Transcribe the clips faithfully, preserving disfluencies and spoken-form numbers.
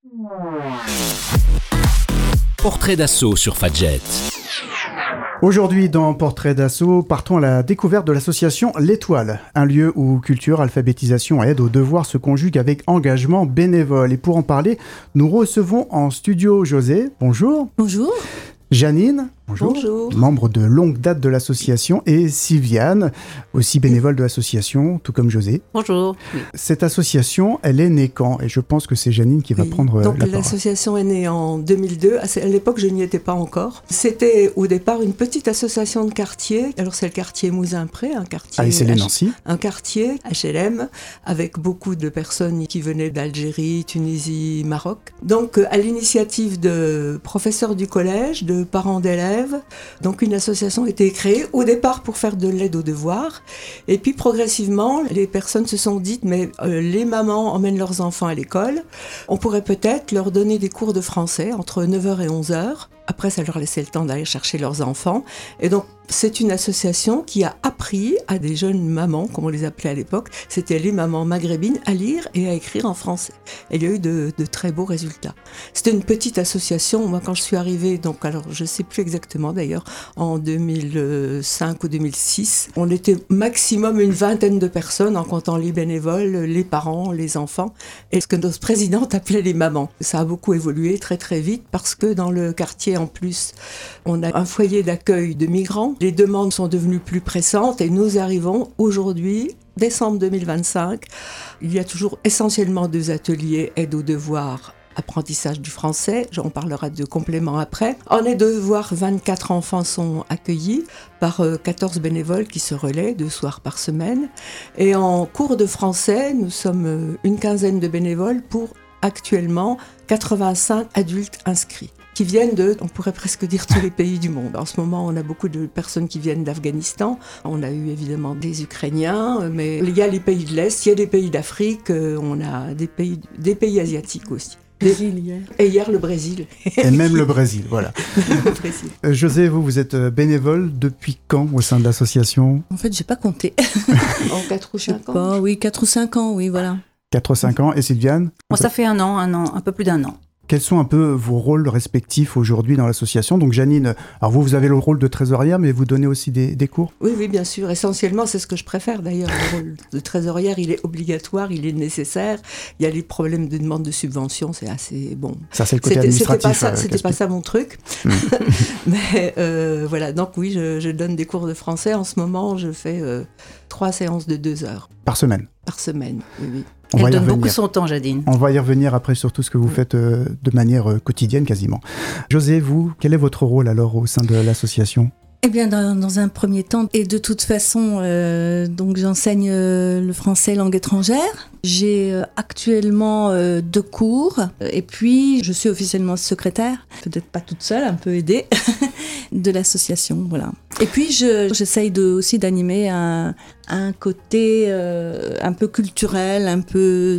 Portrait d'assaut sur Fadjet. Aujourd'hui, dans Portrait d'assaut, partons à la découverte de l'association L'Étoile, un lieu où culture, alphabétisation et aide aux devoirs se conjuguent avec engagement bénévole. Et pour en parler, nous recevons en studio José. Bonjour. Bonjour. Janine. Bonjour. Bonjour. Membre de longue date de l'association, et Sylviane, aussi bénévole de l'association, tout comme José. Bonjour. Oui. Cette association, elle est née quand ? Et je pense que c'est Janine qui va Oui. prendre Donc, la parole. l'association est née en deux mille deux. À l'époque, je n'y étais pas encore. C'était au départ une petite association de quartier. Alors, c'est le quartier Mouzin-Pré, un quartier, Ah, et c'est les H- Nancy. un quartier H L M avec beaucoup de personnes qui venaient d'Algérie, Tunisie, Maroc. Donc, à l'initiative de professeurs du collège, de parents d'élèves, donc une association a été créée au départ pour faire de l'aide aux devoirs. Et puis progressivement, les personnes se sont dites, mais euh, les mamans emmènent leurs enfants à l'école, on pourrait peut-être leur donner des cours de français entre neuf heures et onze heures. Après, ça leur laissait le temps d'aller chercher leurs enfants. Et donc, c'est une association qui a appris à des jeunes mamans, comme on les appelait à l'époque, c'était les mamans maghrébines, à lire et à écrire en français. Et il y a eu de, de très beaux résultats. C'était une petite association. Moi, quand je suis arrivée, donc, alors, je ne sais plus exactement d'ailleurs, en deux mille cinq ou deux mille six, on était maximum une vingtaine de personnes, en comptant les bénévoles, les parents, les enfants, et ce que notre présidente appelait les mamans. Ça a beaucoup évolué très très vite, parce que dans le quartier, en plus, on a un foyer d'accueil de migrants. Les demandes sont devenues plus pressantes et nous arrivons aujourd'hui, décembre deux mille vingt-cinq. Il y a toujours essentiellement deux ateliers aide aux devoirs, apprentissage du français. On parlera de compléments après. En aide aux devoirs, vingt-quatre enfants sont accueillis par quatorze bénévoles qui se relaient deux soirs par semaine. Et en cours de français, nous sommes une quinzaine de bénévoles pour actuellement quatre-vingt-cinq adultes inscrits, qui viennent de, on pourrait presque dire, tous les pays du monde. En ce moment, on a beaucoup de personnes qui viennent d'Afghanistan. On a eu évidemment des Ukrainiens, mais il y a les pays de l'Est, il y a des pays d'Afrique, on a des pays, des pays asiatiques aussi. Brésil hier. Et hier, le Brésil. Et même le Brésil, voilà. Le Brésil. Euh, José, vous, vous êtes bénévole depuis quand au sein de l'association ? En fait, j'ai pas compté. En quatre ou cinq ans. Pas, oui, quatre ou cinq ans, oui, voilà. quatre ou cinq ans. Et Sylviane ? Bon, ça fait un an, un an, un peu plus d'un an. Quels sont un peu vos rôles respectifs aujourd'hui dans l'association ? Donc Janine, alors vous, vous avez le rôle de trésorière, mais vous donnez aussi des, des cours ? Oui, oui, bien sûr. Essentiellement, c'est ce que je préfère d'ailleurs. Le rôle de trésorière, il est obligatoire, il est nécessaire. Il y a les problèmes de demande de subvention, c'est assez bon. Ça, c'est le côté C'était, administratif. c'était pas ça, euh, c'était pas ça mon truc. Mm. Mais euh, voilà, donc oui, je, je donne des cours de français. En ce moment, je fais euh, trois séances de deux heures. Par semaine ? Par semaine, oui, oui. On Elle va y donne revenir. beaucoup son temps, Jadine. On va y revenir après sur tout ce que vous faites euh, de manière euh, quotidienne quasiment. José, vous, quel est votre rôle alors au sein de l'association ? Eh bien, dans, dans un premier temps, et de toute façon, euh, donc j'enseigne euh, le français langue étrangère. J'ai euh, actuellement euh, deux cours, et puis je suis officiellement secrétaire, peut-être pas toute seule, un peu aidée, de l'association, voilà. Et puis je, j'essaye de, aussi d'animer un, un côté euh, un peu culturel, un peu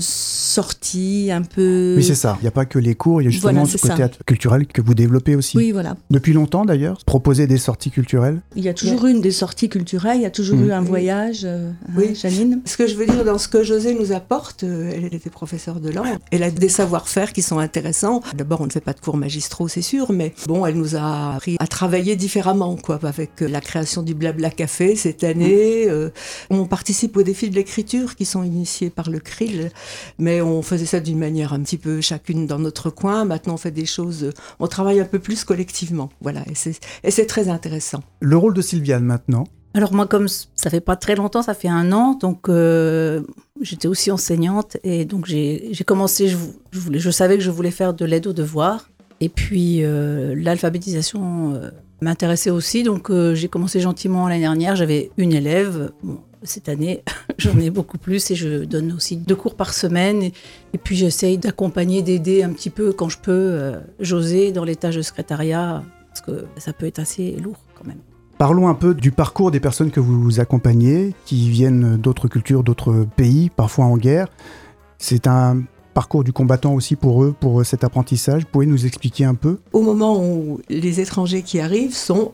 sorti, un peu... Oui, c'est ça. Il n'y a pas que les cours, il y a justement Voilà, ce c'est côté ça. culturel que vous développez aussi. Oui, voilà. Depuis longtemps d'ailleurs, proposer des sorties culturelles. Il y a toujours eu des sorties culturelles, il y a toujours Mmh. eu un voyage. Euh, Oui. hein, Janine ? Ce que je veux dire dans ce que José nous apporte, euh, elle était professeure de langue, elle a des savoir-faire qui sont intéressants. D'abord, on ne fait pas de cours magistraux, c'est sûr, mais bon, elle nous a appris à travailler différemment, quoi, avec euh, la création du Blabla Café cette année. Euh, on participe aux défis de l'écriture qui sont initiés par le C R I L, mais on faisait ça d'une manière un petit peu chacune dans notre coin. Maintenant, on fait des choses, on travaille un peu plus collectivement, voilà, et c'est, et c'est très intéressant. Le rôle de Sylviane maintenant. Alors moi, comme ça fait pas très longtemps, ça fait un an, donc euh, j'étais aussi enseignante et donc j'ai, j'ai commencé, je, je, voulais, je savais que je voulais faire de l'aide aux devoirs et puis euh, l'alphabétisation euh, m'intéressait aussi, donc euh, j'ai commencé gentiment l'année dernière, j'avais une élève, bon, cette année j'en ai beaucoup plus et je donne aussi deux cours par semaine et, et puis j'essaye d'accompagner, d'aider un petit peu quand je peux euh, José dans les tâches de secrétariat parce que ça peut être assez lourd quand même. Parlons un peu du parcours des personnes que vous accompagnez, qui viennent d'autres cultures, d'autres pays, parfois en guerre. C'est un parcours du combattant aussi pour eux, pour cet apprentissage. Vous pouvez nous expliquer un peu ? Au moment où les étrangers qui arrivent sont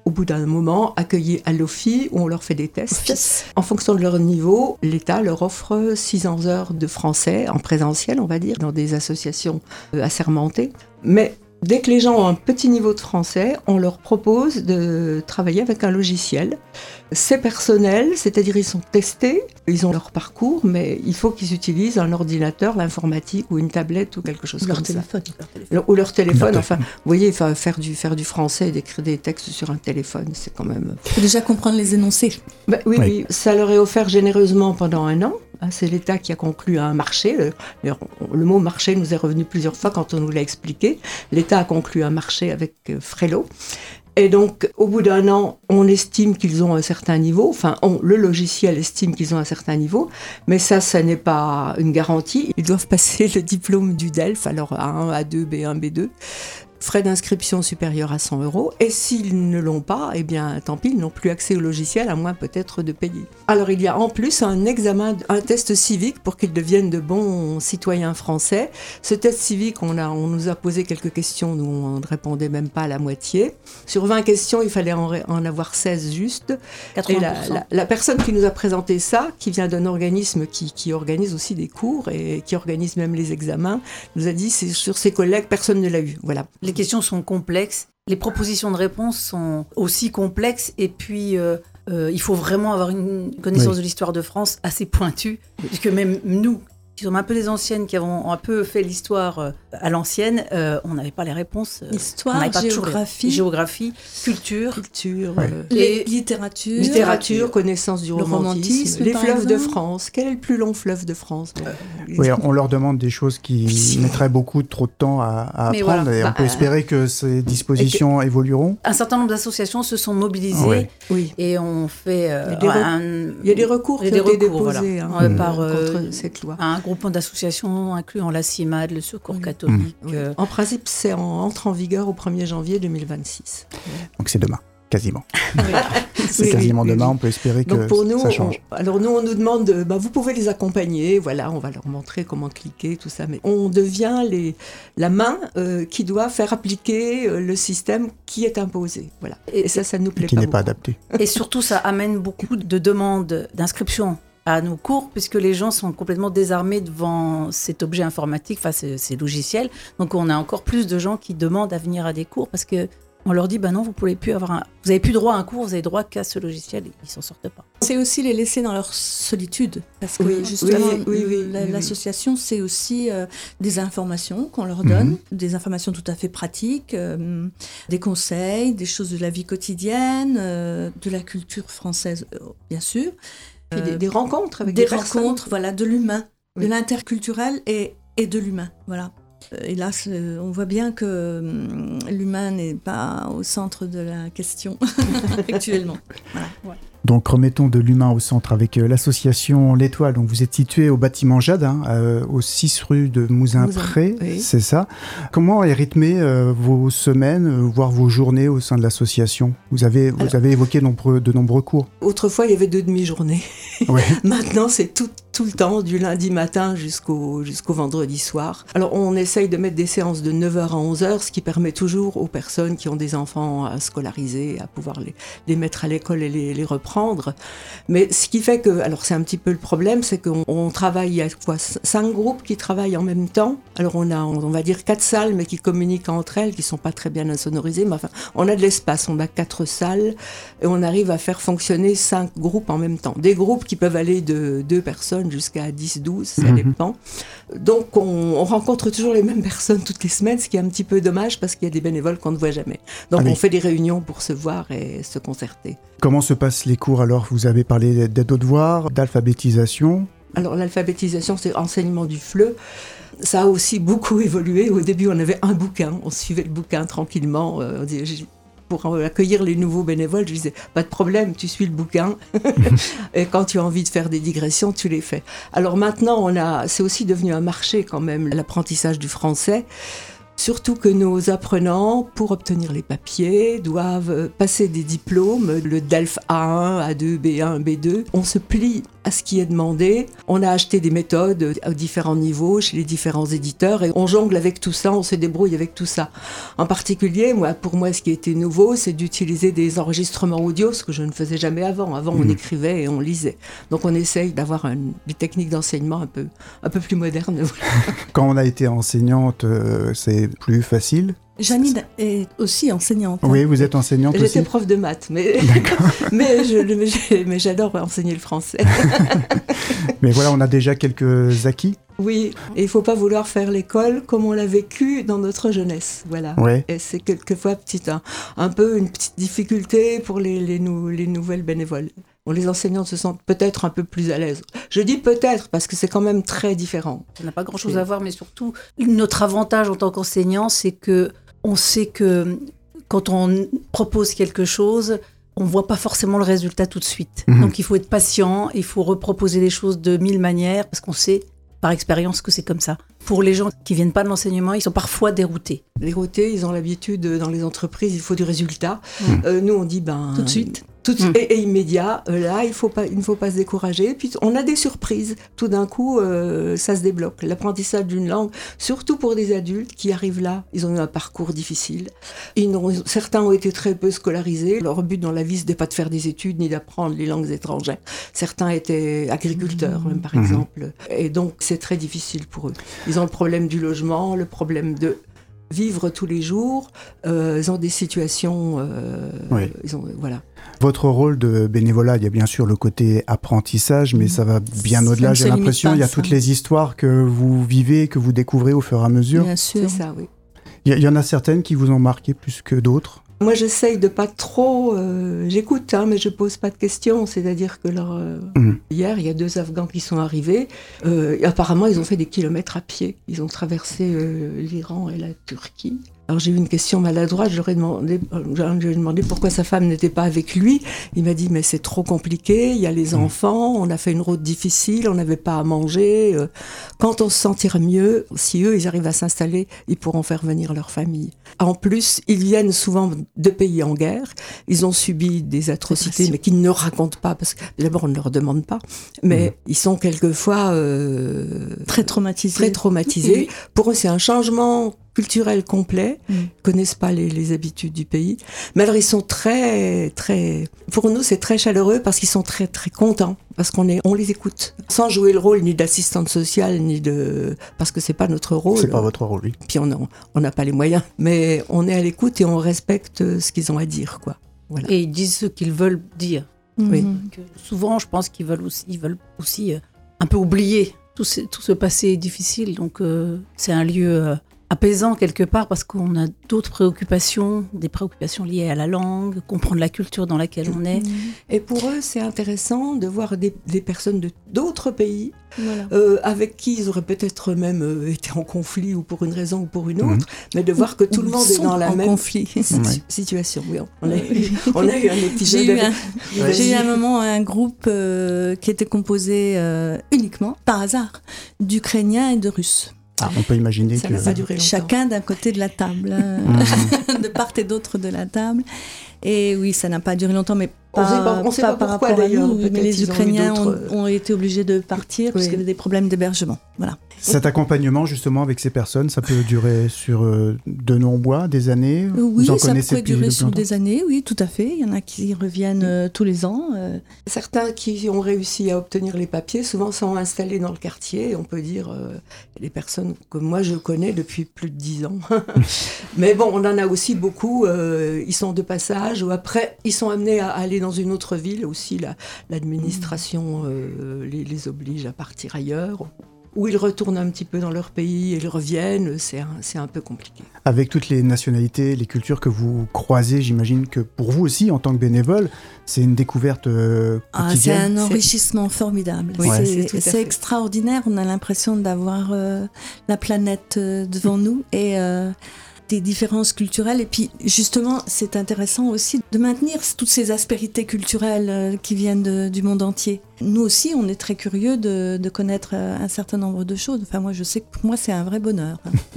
au bout d'un moment, accueillis à l'O F I, où on leur fait des tests. Office. En fonction de leur niveau, l'État leur offre six cents heures de français en présentiel, on va dire, dans des associations assermentées. Mais dès que les gens ont un petit niveau de français, on leur propose de travailler avec un logiciel. C'est personnel, c'est-à-dire ils sont testés, ils ont leur parcours, mais il faut qu'ils utilisent un ordinateur, l'informatique ou une tablette ou quelque chose leur comme téléphone, ça. Leur téléphone. Ou leur téléphone, Leur enfin, vous voyez, faire du, faire du français et d'écrire des textes sur un téléphone, c'est quand même... Il faut déjà comprendre les énoncés. Ben, oui, Oui. oui, ça leur est offert généreusement pendant un an. C'est l'État qui a conclu un marché. Le, le mot marché nous est revenu plusieurs fois quand on nous l'a expliqué. L'État a conclu un marché avec Frello. Et donc, au bout d'un an, on estime qu'ils ont un certain niveau. Enfin, on, le logiciel estime qu'ils ont un certain niveau. Mais ça, ça n'est pas une garantie. Ils doivent passer le diplôme du D E L F, alors A un, A deux, B un, B deux. Frais d'inscription supérieurs à cent euros. Et s'ils ne l'ont pas, eh bien, tant pis, ils n'ont plus accès au logiciel, à moins peut-être de payer. Alors, il y a en plus un examen, un test civique pour qu'ils deviennent de bons citoyens français. Ce test civique, on, a, on nous a posé quelques questions, nous, on ne répondait même pas à la moitié. Sur vingt questions, il fallait en, en avoir seize justes. quatre-vingts pour cent. Et la, la, la personne qui nous a présenté ça, qui vient d'un organisme qui, qui organise aussi des cours et qui organise même les examens, nous a dit, c'est sur ses collègues, personne ne l'a eu. Voilà. Les questions sont complexes, les propositions de réponse sont aussi complexes et puis euh, euh, il faut vraiment avoir une connaissance oui. de l'histoire de France assez pointue, puisque même nous, qui sommes un peu des anciennes, qui avons un peu fait l'histoire euh, à l'ancienne, euh, on n'avait pas les réponses. Euh, Histoire, pas géographie. Géographie, culture. Culture, Ouais. euh, Les littératures. littérature, connaissance du Le romantisme, romantisme, les par fleuves de exemple. France. Quel est le plus long fleuve de France? Bon, Oui, on leur demande des choses qui mettraient beaucoup trop de temps à, à Mais apprendre voilà. et on Bah, peut espérer que ces dispositions évolueront. Un certain nombre d'associations se sont mobilisées Ouais. Oui. et ont fait euh, Il y a des re- un, Il y a des recours il qui y a ont des été recours, déposés voilà. hein, Ouais, par, euh, contre cette loi. un groupement d'associations incluant la CIMAD, le Secours catholique. Oui. euh, En principe, c'est en, entre en vigueur au premier janvier deux mille vingt-six. Donc c'est demain, quasiment. C'est Oui, quasiment oui, demain, oui. on peut espérer que Donc pour nous, ça change. on- alors nous on nous demande, de, bah, vous pouvez les accompagner, voilà, on va leur montrer comment cliquer, tout ça, mais on devient les, la main euh, qui doit faire appliquer euh, le système qui est imposé, voilà. Et, Et- ça, ça nous plaît Qui pas n'est pas beaucoup. adapté. Et surtout, ça amène beaucoup de demandes d'inscription à nos cours, puisque les gens sont complètement désarmés devant cet objet informatique, enfin ces, ces logiciels. Donc on a encore plus de gens qui demandent à venir à des cours, parce que on leur dit, bah non, vous pouvez plus avoir un... vous avez plus droit à un cours, vous avez droit qu'à ce logiciel, et ils s'en sortent pas. C'est aussi les laisser dans leur solitude. Parce que Oui, justement, oui, oui, oui, la- oui, oui. l'association, c'est aussi euh, des informations qu'on leur donne, Mhm. des informations tout à fait pratiques, euh, des conseils, des choses de la vie quotidienne, euh, de la culture française, euh, bien sûr. Puis des, Euh, des rencontres avec des des, personnes. rencontres, voilà, de l'humain, Oui. de l'interculturel et, et de l'humain, voilà. Euh, Et là, c'est- on voit bien que hum, l'humain n'est pas au centre de la question actuellement. Voilà. Ouais. Donc remettons de l'humain au centre avec euh, l'association L'Étoile. Donc vous êtes situé au bâtiment Jade, hein, euh, au six rue de Mouzin-Pré, Mouzin, oui. c'est ça. Comment est rythmé euh, vos semaines, euh, voire vos journées au sein de l'association? Vous avez, vous Alors- avez évoqué nombreux, de nombreux cours. Autrefois, il y avait deux demi-journées. Ouais. Maintenant, c'est tout, tout le temps, du lundi matin jusqu'au jusqu'au vendredi soir. Alors, on essaye de mettre des séances de neuf heures à onze heures, ce qui permet toujours aux personnes qui ont des enfants à scolariser, à pouvoir les, les mettre à l'école et les, les reprendre. Mais ce qui fait que, alors c'est un petit peu le problème, c'est qu'on on travaille, il y a quoi, cinq groupes qui travaillent en même temps. Alors, on a, on va dire, quatre salles, mais qui communiquent entre elles, qui sont pas très bien insonorisées. Mais enfin, on a de l'espace, on a quatre salles, et on arrive à faire fonctionner cinq groupes en même temps. Des groupes qui peuvent aller de deux personnes jusqu'à dix, douze, ça Mhm. dépend. Donc on, on rencontre toujours les mêmes personnes toutes les semaines, ce qui est un petit peu dommage parce qu'il y a des bénévoles qu'on ne voit jamais. Donc Ah oui. on fait des réunions pour se voir et se concerter. Comment se passent les cours alors? Vous avez parlé d'aide aux devoirs, d'alphabétisation. Alors l'alphabétisation, c'est enseignement du F L E. Ça a aussi beaucoup évolué. Au début, on avait un bouquin, on suivait le bouquin tranquillement. Euh, on disait, j'ai- pour accueillir les nouveaux bénévoles, je disais, pas de problème, tu suis le bouquin. Et quand tu as envie de faire des digressions, tu les fais. Alors maintenant, on a, c'est aussi devenu un marché quand même, l'apprentissage du français. Surtout que nos apprenants, pour obtenir les papiers, doivent passer des diplômes, le D E L F A un, A deux, B un, B deux. On se plie à ce qui est demandé. On a acheté des méthodes à différents niveaux, chez les différents éditeurs, et on jongle avec tout ça, on se débrouille avec tout ça. En particulier, moi, pour moi, ce qui était nouveau, c'est d'utiliser des enregistrements audio, ce que je ne faisais jamais avant. Avant, on mmh. écrivait et on lisait. Donc, on essaye d'avoir un, des techniques d'enseignement un peu, un peu plus modernes. Quand on a été enseignante, euh, c'est plus facile? Janine est aussi enseignante. Oui, vous êtes enseignante J'étais aussi. J'étais prof de maths, mais, mais, je, mais j'adore enseigner le français. Mais voilà, on a déjà quelques acquis. Oui, et il ne faut pas vouloir faire l'école comme on l'a vécu dans notre jeunesse. Voilà. Ouais. Et c'est quelquefois petit, un, un peu une petite difficulté pour les, les, nou, les nouvelles bénévoles. Bon, les enseignantes se sentent peut-être un peu plus à l'aise. Je dis peut-être parce que c'est quand même très différent. Ça n'a pas grand-chose à voir, mais surtout, notre avantage en tant qu'enseignant, c'est que on sait que quand on propose quelque chose, on ne voit pas forcément le résultat tout de suite. Mmh. Donc il faut être patient, il faut reproposer les choses de mille manières, parce qu'on sait par expérience que c'est comme ça. Pour les gens qui ne viennent pas de l'enseignement, ils sont parfois déroutés. Déroutés, ils ont l'habitude, dans les entreprises, il faut du résultat. Mmh. Euh, nous, on dit ben, tout de suite. Tout mmh. et, et immédiat. Euh, là, il, faut pas, il ne faut pas se décourager. Puis, on a des surprises. Tout d'un coup, euh, ça se débloque. L'apprentissage d'une langue, surtout pour des adultes qui arrivent là, ils ont eu un parcours difficile. Ils n'ont, certains ont été très peu scolarisés. Leur but dans la vie, ce n'était pas de faire des études ni d'apprendre les langues étrangères. Certains étaient agriculteurs, mmh. même, par mmh. exemple. Et donc, c'est très difficile pour eux. Ils ont le problème du logement, le problème de vivre tous les jours. Euh, ils ont des situations... Euh, oui. ils ont, voilà. Votre rôle de bénévolat, il y a bien sûr le côté apprentissage, mais ça va bien au-delà, j'ai l'impression. Il y a toutes les histoires que vous vivez, que vous découvrez au fur et à mesure. Bien sûr. C'est ça, oui. Il y, y en a certaines qui vous ont marqué plus que d'autres? Moi, j'essaye de pas trop... Euh, j'écoute, hein, mais je pose pas de questions. C'est-à-dire que leur, euh, mmh. hier, il y a deux Afghans qui sont arrivés. Euh, et apparemment, ils ont fait des kilomètres à pied. Ils ont traversé euh, l'Iran et la Turquie. Alors j'ai eu une question maladroite, j'aurais demandé, j'ai demandé pourquoi sa femme n'était pas avec lui. Il m'a dit mais c'est trop compliqué, il y a les enfants, on a fait une route difficile, on n'avait pas à manger. Quand on se sentira mieux, si eux ils arrivent à s'installer, ils pourront faire venir leur famille. En plus, ils viennent souvent de pays en guerre, ils ont subi des atrocités mais qu'ils ne racontent pas parce que d'abord on ne leur demande pas, mais mmh. ils sont quelquefois euh, très traumatisés. Très traumatisés. Oui. Pour eux c'est un changement culturel complet, mmh. ils connaissent pas les, les habitudes du pays, mais alors ils sont très, très, pour nous c'est très chaleureux parce qu'ils sont très, très contents, parce qu'on est, on les écoute, sans jouer le rôle ni d'assistante sociale, ni de, parce que c'est pas notre rôle. C'est pas votre rôle, oui. Puis on n'a pas les moyens, mais on est à l'écoute et on respecte ce qu'ils ont à dire, quoi. Voilà. Et ils disent ce qu'ils veulent dire. Mmh. Oui. Donc, souvent, je pense qu'ils veulent aussi, ils veulent aussi euh, un peu oublier tout ce, tout ce passé difficile, donc euh, c'est un lieu... Euh, apaisant quelque part parce qu'on a d'autres préoccupations, des préoccupations liées à la langue, comprendre la culture dans laquelle on est. Et pour eux, c'est intéressant de voir des, des personnes de, d'autres pays voilà. euh, avec qui ils auraient peut-être même euh, été en conflit ou pour une raison ou pour une autre, mmh. mais de voir que tout ou le monde est dans la même conflit. Si- situation. Oui, on, a eu, on a eu un épisode. J'ai eu un, ouais. j'ai eu un moment un groupe euh, qui était composé euh, uniquement, par hasard, d'Ukrainiens et de Russes. Ah, on peut imaginer ça que... n'a pas duré longtemps. Chacun d'un côté de la table, mmh. de part et d'autre de la table. Et oui, ça n'a pas duré longtemps, mais pas, on sait pas, on sait pas, pas par pourquoi, rapport à d'ailleurs. nous. Mais les Ukrainiens ont, ont, ont été obligés de partir oui. parce qu'il y avait des problèmes d'hébergement. Voilà. Cet accompagnement, justement, avec ces personnes, ça peut durer sur euh, de longs mois, des années? Oui, Vous en ça connaissez peut durer sur des années, oui, tout à fait. Il y en a qui reviennent euh, tous les ans. Euh. Certains qui ont réussi à obtenir les papiers, souvent sont installés dans le quartier. On peut dire, euh, les personnes que moi je connais depuis plus de dix ans. Mais bon, on en a aussi beaucoup. Euh, ils sont de passage ou après, ils sont amenés à aller dans une autre ville. Aussi, la, l'administration euh, les, les oblige à partir ailleurs. Ou ils retournent un petit peu dans leur pays et ils reviennent, c'est un, c'est un peu compliqué. Avec toutes les nationalités, les cultures que vous croisez, j'imagine que pour vous aussi, en tant que bénévole, c'est une découverte euh, quotidienne. Ah, c'est un enrichissement c'est... formidable. Oui, c'est c'est, c'est, c'est extraordinaire, on a l'impression d'avoir euh, la planète euh, devant nous et... Euh, des différences culturelles et puis justement c'est intéressant aussi de maintenir toutes ces aspérités culturelles euh, qui viennent de, du monde entier. Nous aussi on est très curieux de, de connaître euh, un certain nombre de choses. Enfin moi je sais que pour moi c'est un vrai bonheur.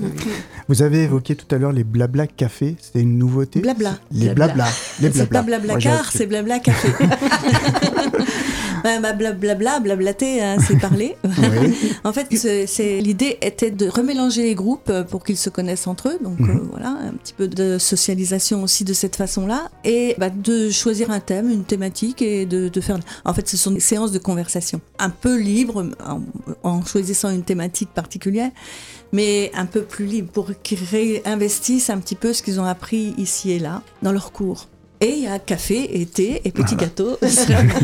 Vous avez évoqué tout à l'heure les blabla café, c'était une nouveauté? Blabla. Les blabla. Les blabla. C'est pas blabla car, c'est blabla café. bah, bah, blablabla, blablater, hein, c'est parler. Oui. En fait, c'est, c'est, l'idée était de remélanger les groupes pour qu'ils se connaissent entre eux. Donc, mmh. euh, voilà, un petit peu de socialisation aussi de cette façon-là. Et bah, de choisir un thème, une thématique et de, de faire... En fait, ce sont des séances de conversation. Un peu libres, en, en choisissant une thématique particulière, mais un peu plus libre pour qu'ils réinvestissent un petit peu ce qu'ils ont appris ici et là dans leurs cours. Et il y a café et thé et petits voilà. gâteaux. voilà.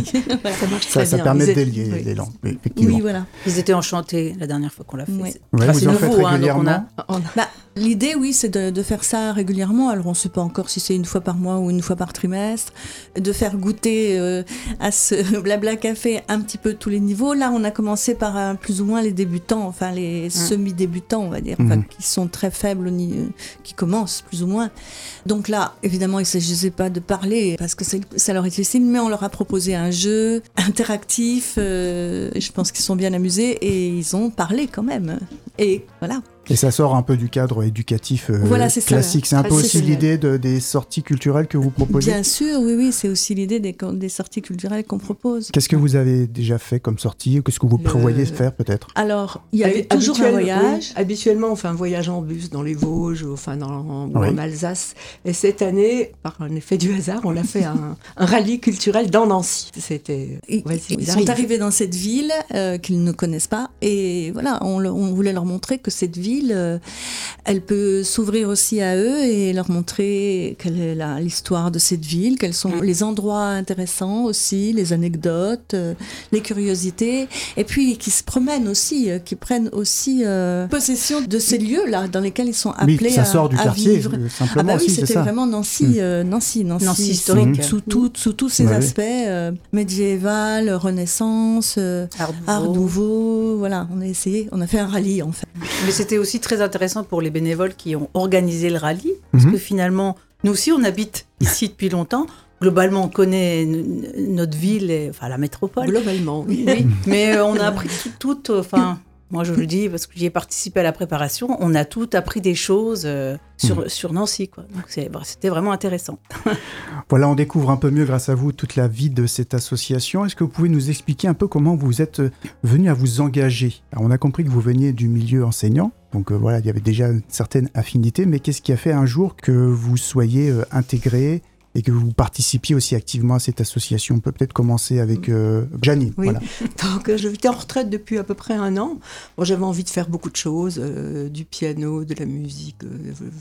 Ça marche ça, très ça bien. permet de êtes... délier oui. les langues, effectivement. Oui, voilà. Ils étaient enchantés la dernière fois qu'on l'a fait. Oui. C'est, Ouais, enfin, vous c'est en nouveau, faites hein, régulièrement. donc on a... On a... Bah, l'idée, oui, c'est de, de faire ça régulièrement. Alors, on ne sait pas encore si c'est une fois par mois ou une fois par trimestre. De faire goûter euh, à ce blabla café un petit peu tous les niveaux. Là, on a commencé par euh, plus ou moins les débutants, enfin les mmh. semi-débutants, on va dire, enfin, mmh. qui sont très faibles, au niveau, qui commencent plus ou moins. Donc là, évidemment, il ne s'agissait pas de parler parce que c'est, ça leur est difficile, mais on leur a proposé un jeu interactif. Euh, je pense qu'ils sont bien amusés et ils ont parlé quand même. Et voilà. Et ça sort un peu du cadre éducatif euh, voilà, c'est classique. Ça, c'est un peu c'est aussi l'idée de, des sorties culturelles que vous proposez. Bien sûr, oui, oui, c'est aussi l'idée des, des sorties culturelles qu'on propose. Qu'est-ce que vous avez déjà fait comme sortie? Qu'est-ce que vous prévoyez de faire peut-être? Alors, il y a eu toujours un voyage. Oui, habituellement, on fait un voyage en bus dans les Vosges, ou, enfin dans, ou oui. en Alsace. Et cette année, par un effet du hasard, on a fait un, un rallye culturel dans Nancy. C'était. Ils, ouais, ils sont arrive. arrivés dans cette ville euh, qu'ils ne connaissent pas. Et voilà, on, on voulait leur montrer que cette ville... Euh, elle peut s'ouvrir aussi à eux et leur montrer quelle est la, l'histoire de cette ville, quels sont les endroits intéressants aussi, les anecdotes, euh, les curiosités, et puis qui se promènent aussi, euh, qui prennent aussi euh, possession de ces lieux-là dans lesquels ils sont appelés oui, ça sort à, du à quartier, vivre. Simplement Ah bah oui, aussi, c'était c'est ça. vraiment Nancy, mmh. euh, Nancy, Nancy, Nancy historique, sous, tout, sous tous ces ouais. aspects euh, médiéval, Renaissance, euh, Art, nouveau. Art nouveau, voilà, on a essayé, on a fait un rallye en fait. Mais c'était aussi très intéressant pour les bénévoles qui ont organisé le rallye, parce mmh. que finalement, nous aussi, on habite ici depuis longtemps. Globalement, on connaît n- notre ville, et, enfin la métropole. Globalement, oui. oui. Mais euh, on a appris tout, tout enfin, moi je le dis parce que j'y ai participé à la préparation, on a tout appris des choses euh, sur, mmh. sur Nancy, quoi. Donc c'est, c'était vraiment intéressant. Voilà, on découvre un peu mieux grâce à vous toute la vie de cette association. Est-ce que vous pouvez nous expliquer un peu comment vous êtes venu à vous engager? Alors, on a compris que vous veniez du milieu enseignant. Donc euh, voilà, il y avait déjà une certaine affinité, mais qu'est-ce qui a fait un jour que vous soyez euh, intégré et que vous participiez aussi activement à cette association? On peut peut-être commencer avec euh, Janine. Oui, voilà. donc j'étais en retraite depuis à peu près un an. Bon, j'avais envie de faire beaucoup de choses, euh, du piano, de la musique, euh,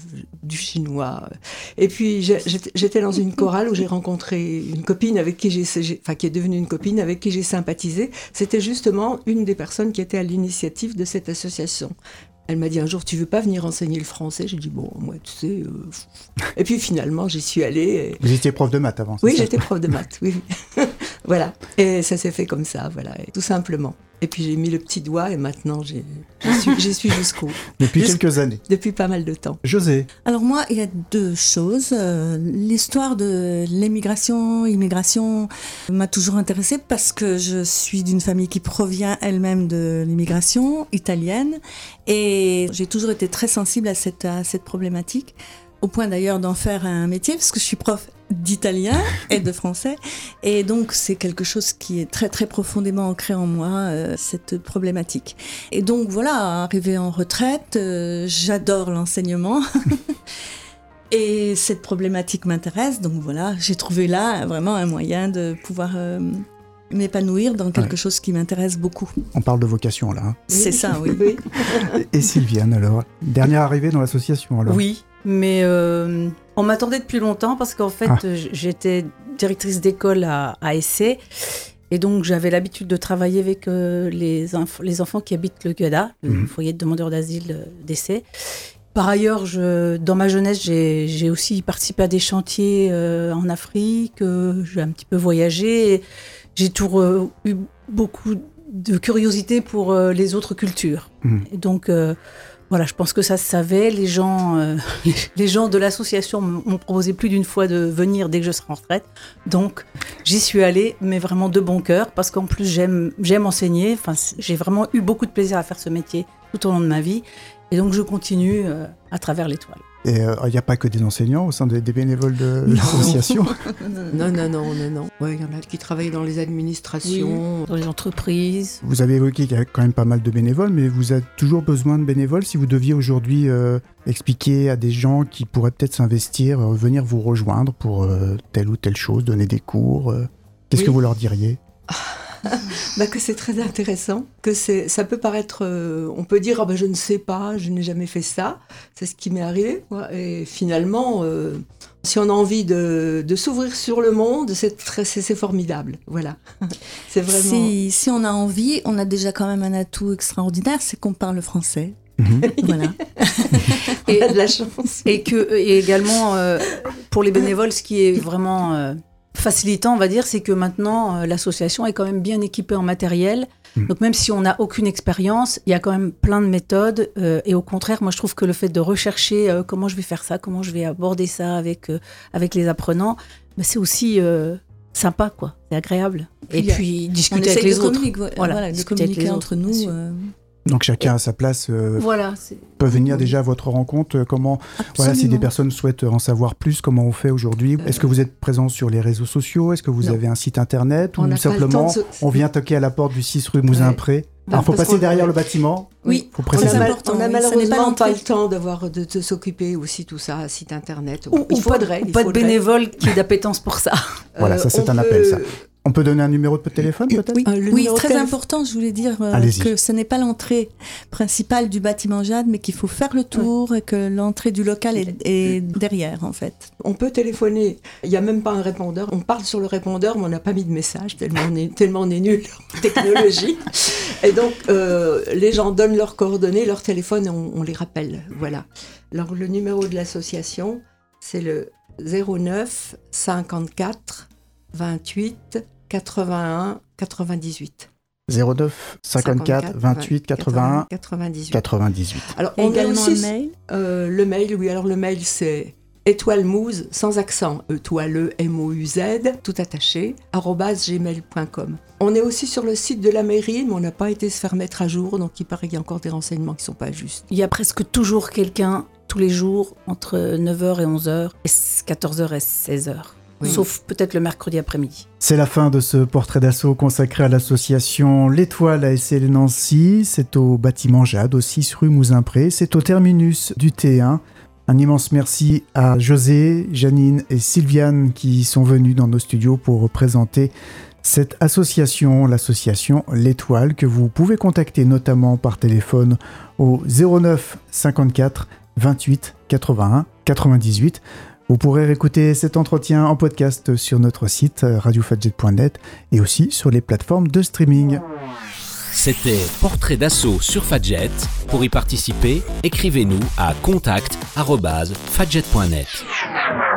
du chinois. Et puis j'étais, j'étais dans une chorale où j'ai rencontré une copine avec qui j'ai, j'ai, enfin qui est devenue une copine avec qui j'ai sympathisé. C'était justement une des personnes qui était à l'initiative de cette association. Elle m'a dit un jour, tu veux pas venir enseigner le français? J'ai dit, bon, moi, tu sais... Euh... Et puis finalement, j'y suis allée. Et... Vous étiez prof de maths avant, c'est Oui, ça? j'étais prof de maths, oui. Voilà. Et ça s'est fait comme ça, voilà, et tout simplement. Et puis j'ai mis le petit doigt et maintenant j'ai, j'y suis, j'y suis jusqu'au... Depuis Jusqu'... quelques années. Depuis pas mal de temps. José. Alors moi, il y a deux choses. Euh, l'histoire de l'émigration, immigration m'a toujours intéressée parce que je suis d'une famille qui provient elle-même de l'immigration italienne et j'ai toujours été très sensible à cette, à cette problématique. Au point d'ailleurs d'en faire un métier, parce que je suis prof d'italien et de français. Et donc, c'est quelque chose qui est très, très profondément ancré en moi, euh, cette problématique. Et donc, voilà, arrivée en retraite, euh, j'adore l'enseignement. Et cette problématique m'intéresse. Donc, voilà, j'ai trouvé là vraiment un moyen de pouvoir... Euh, m'épanouir dans quelque ouais. chose qui m'intéresse beaucoup. On parle de vocation là. Hein. C'est ça, oui. oui. Et Sylviane alors, dernière arrivée dans l'association alors. Oui, mais euh, on m'attendait depuis longtemps parce qu'en fait ah. j'étais directrice d'école à, à Essay et donc j'avais l'habitude de travailler avec euh, les, inf- les enfants qui habitent le GUADA, le mmh. foyer de demandeurs d'asile d'Essay. Par ailleurs, je, dans ma jeunesse, j'ai, j'ai aussi participé à des chantiers euh, en Afrique, euh, j'ai un petit peu voyagé. Et, j'ai toujours euh, eu beaucoup de curiosité pour euh, les autres cultures. Mmh. Et donc, euh, voilà, je pense que ça se savait. Les gens, euh, les gens de l'association m'ont proposé plus d'une fois de venir dès que je serai en retraite. Donc, j'y suis allée, mais vraiment de bon cœur, parce qu'en plus, j'aime, j'aime enseigner. Enfin, j'ai vraiment eu beaucoup de plaisir à faire ce métier tout au long de ma vie. Et donc je continue euh, à travers l'Étoile. Et il euh, n'y a pas que des enseignants au sein des, des bénévoles de l'association? Non, non, non, non, non. Ouais, il y en a qui travaillent dans les administrations. Oui, dans les entreprises. Vous avez évoqué qu'il y a quand même pas mal de bénévoles, mais vous avez toujours besoin de bénévoles. Si vous deviez aujourd'hui euh, expliquer à des gens qui pourraient peut-être s'investir, euh, venir vous rejoindre pour euh, telle ou telle chose, donner des cours, euh, qu'est-ce oui. que vous leur diriez? Bah que c'est très intéressant, que c'est, ça peut paraître, euh, on peut dire, ah bah je ne sais pas, je n'ai jamais fait ça, c'est ce qui m'est arrivé, quoi. Et finalement, euh, si on a envie de, de s'ouvrir sur le monde, c'est, très, c'est, c'est formidable, voilà. C'est vraiment... si, si on a envie, on a déjà quand même un atout extraordinaire, c'est qu'on parle français. Mmh. Voilà. Et, on a de la chance. Et, que, et également, euh, pour les bénévoles, ce qui est vraiment... Euh, facilitant, on va dire, c'est que maintenant, euh, l'association est quand même bien équipée en matériel. Mmh. Donc même si on n'a aucune expérience, il y a quand même plein de méthodes. Euh, et au contraire, moi, je trouve que le fait de rechercher euh, comment je vais faire ça, comment je vais aborder ça avec, euh, avec les apprenants, bah, c'est aussi euh, sympa, quoi. C'est agréable. Et, et puis, a, discuter avec les autres. Voilà, voilà, de communiquer entre nous. Euh... Donc chacun à sa place euh, voilà, peut venir déjà à votre rencontre. Comment, voilà, si des personnes souhaitent en savoir plus, comment on fait aujourd'hui? euh, Est-ce que vous êtes présent sur les réseaux sociaux? Est-ce que vous non. avez un site internet? Ou simplement se... on vient toquer à la porte du six rue Mouzin-Pré? Ouais. Alors il faut passer derrière le bâtiment. Oui, faut préciser. On a, important, on a oui, malheureusement pas, pas le temps d'avoir, de, de s'occuper aussi tout ça, un site internet. Ou, il faudrait. Ou pas de bénévole qui ait d'appétence pour ça. Voilà, ça c'est un peut... appel ça. On peut donner un numéro de téléphone peut-être? Oui, euh, oui très téléphone. important, je voulais dire euh, que ce n'est pas l'entrée principale du bâtiment Jade, mais qu'il faut faire le tour oui. et que l'entrée du local est, est derrière en fait. On peut téléphoner, il n'y a même pas un répondeur, on parle sur le répondeur mais on n'a pas mis de message, tellement on est, tellement on est nul en technologie. Et donc euh, les gens donnent leurs coordonnées, leur téléphone et on, on les rappelle. Voilà. Alors le numéro de l'association, c'est le zéro neuf cinquante-quatre vingt-huit quatre-vingt-un quatre-vingt-dix-huit. zéro neuf cinquante-quatre vingt-huit quatre-vingt-un quatre-vingt-dix-huit. quatre-vingt-dix-huit. Alors on a également aussi, un mail. Euh, le mail, oui. Alors le mail c'est étoile mouze sans accent, étoile M O U Z tout attaché arobase gmail point com. On est aussi sur le site de la mairie, mais on n'a pas été se faire mettre à jour, donc il paraît qu'il y a encore des renseignements qui ne sont pas justes. Il y a presque toujours quelqu'un tous les jours entre neuf heures et onze heures et quatorze heures et seize heures. Oui. Sauf peut-être le mercredi après-midi. C'est la fin de ce portrait d'assaut consacré à l'association L'Étoile A S L Nancy. C'est au bâtiment Jade, au six rue Mouzin-Pré. C'est au terminus du T un. Un immense merci à José, Janine et Sylviane qui sont venus dans nos studios pour présenter cette association, l'association L'Étoile, que vous pouvez contacter notamment par téléphone au zéro neuf cinquante-quatre vingt-huit quatre-vingt-un quatre-vingt-dix-huit. Vous pourrez réécouter cet entretien en podcast sur notre site radio fadjet point net et aussi sur les plateformes de streaming. C'était Portrait d'assaut sur Fadjet. Pour y participer, écrivez-nous à contact arobase fadjet point net.